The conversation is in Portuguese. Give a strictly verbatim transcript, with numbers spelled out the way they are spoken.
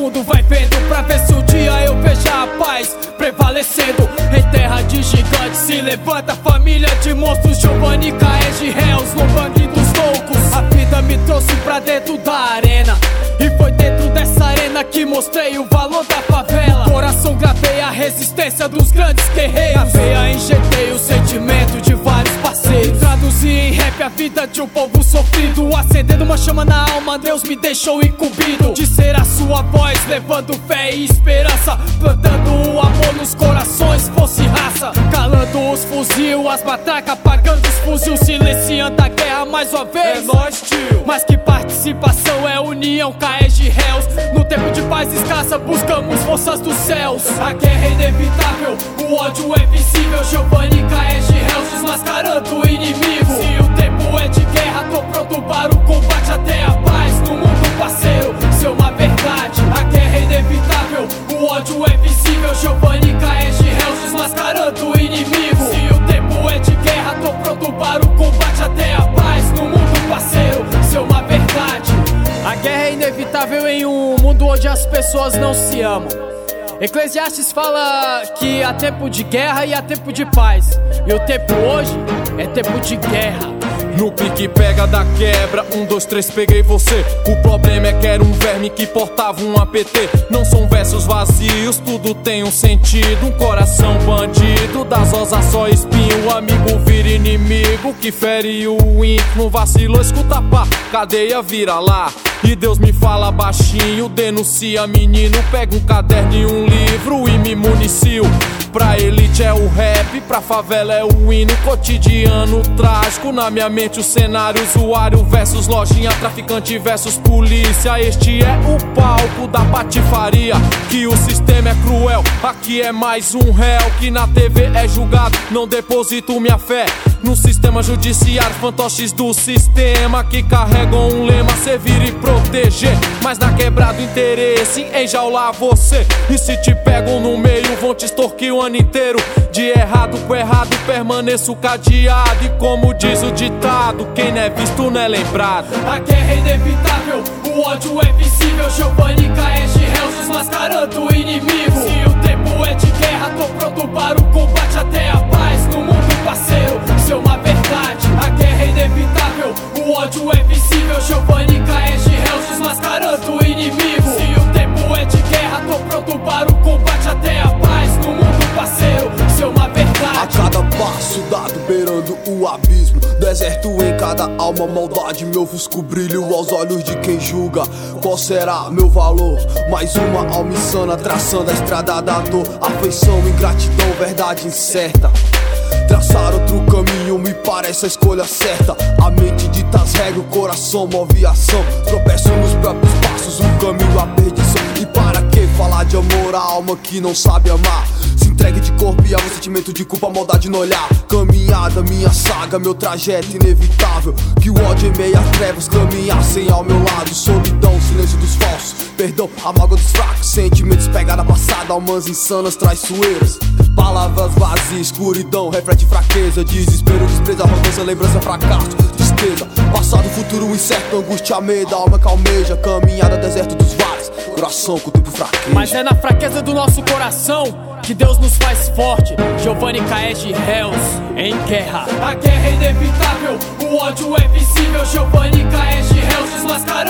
mundo vai vendo, pra ver se um dia eu vejo a paz prevalecendo. Em terra de gigantes se levanta família de monstros. Giovanni Caege réus no banco dos loucos. A vida me trouxe pra dentro da arena, e foi dentro dessa arena que mostrei o valor da favela. Coração gravei a resistência dos grandes guerreiros. Na veia injetei o sentimento de vários parceiros. Traduzi em rap a vida de um povo sofrido. Acendendo uma chama na alma, Deus me deixou incumbido de ser a sua voz, levando fé e esperança, plantando o amor nos corações, fosse raça. Calando os fuzil, as matracas, apagando os fuzil, silenciando a guerra mais uma vez. É nóis, tio. Mas que participação, é união, Caege réus. No tempo de paz escassa, buscamos forças dos céus. A guerra é inevitável, o ódio é visível. Giovanni Caege réus, desmascarando o inimigo. Se o tempo é de guerra, tô pronto para o combate até a paz no mundo, parceiro. Isso é uma verdade. A guerra é inevitável, o ódio é visível. Giovanni Caege réus, desmascarando o inimigo. Se o tempo é de guerra, tô pronto para o combate até a paz no mundo, parceiro. Isso é uma verdade. A guerra é inevitável em um mundo onde as pessoas não se amam. Eclesiastes fala que há tempo de guerra e há tempo de paz, e o tempo hoje é tempo de guerra. No pique pega da quebra, um, dois, três, peguei você. O problema é que era um verme que portava um A P T. Não são versos vazios, tudo tem um sentido. Um coração bandido, das rosas só espinho. O amigo vira inimigo, que fere o íntimo. Vacilou, escuta pá, cadeia vira lá. E Deus me fala baixinho, denuncia menino. Pega um caderno e um livro e me municio. Pra elite é o rap, pra favela é o hino. Cotidiano trágico, na minha mente o cenário. Usuário versus lojinha, traficante versus polícia. Este é o palco da patifaria, que o sistema é cruel. Aqui é mais um réu que na T V é julgado. Não deposito minha fé no sistema judiciário. Fantoches do sistema que carregam um lema: servir e proteger. Mas na quebrada o interesse em enjaular você. E se te pegam no meio vão te extorquir o ano inteiro. De errado com errado permaneço cadeado. E como diz o ditado, quem não é visto não é lembrado. A guerra é inevitável, o ódio é visível. Giovanni Caege réus, desmascarando o inimigo. Se o tempo é de guerra, tô pronto para o combate até a paz no mundo, parceiro. Isso é uma verdade. A guerra é inevitável, o ódio é visível. Giovanni Caege réus, desmascarando o inimigo. Se o tempo é de guerra, tô pronto para o combate até a paz no mundo, parceiro. Isso é uma verdade. A cada passo dado beirando o abismo, deserto em cada alma, maldade me ofusca o brilho aos olhos de quem julga. Qual será meu valor? Mais uma alma insana traçando a estrada da dor. Afeição, ingratidão, verdade incerta. Traçar outro caminho me parece a escolha certa. A mente dita as regras, o coração move a ação. Tropeço nos próprios passos, o caminho à perdição. E para que falar de amor à alma que não sabe amar? Se entregue de corpo e alma, sentimento de culpa, maldade no olhar. Caminhada, minha saga, meu trajeto inevitável. Que o ódio em meio às trevas caminhassem ao meu lado. Solidão, silêncio dos falsos, perdão, a mágoa dos fracos. Sentimentos, pegada passada, almas insanas, traiçoeiras. Palavras vazias, escuridão, reflete fraqueza. Desespero, desprezo, arrogância, lembrança, fracasso, tristeza. Passado, futuro, incerto, angústia, medo. Alma calmeja, caminhada, deserto dos vales. Coração com o tempo fraqueja. Mas é na fraqueza do nosso coração que Deus nos faz forte. Giovanni Caege réus em guerra. A guerra é inevitável, o ódio é visível. Giovanni Caege réus, desmascarando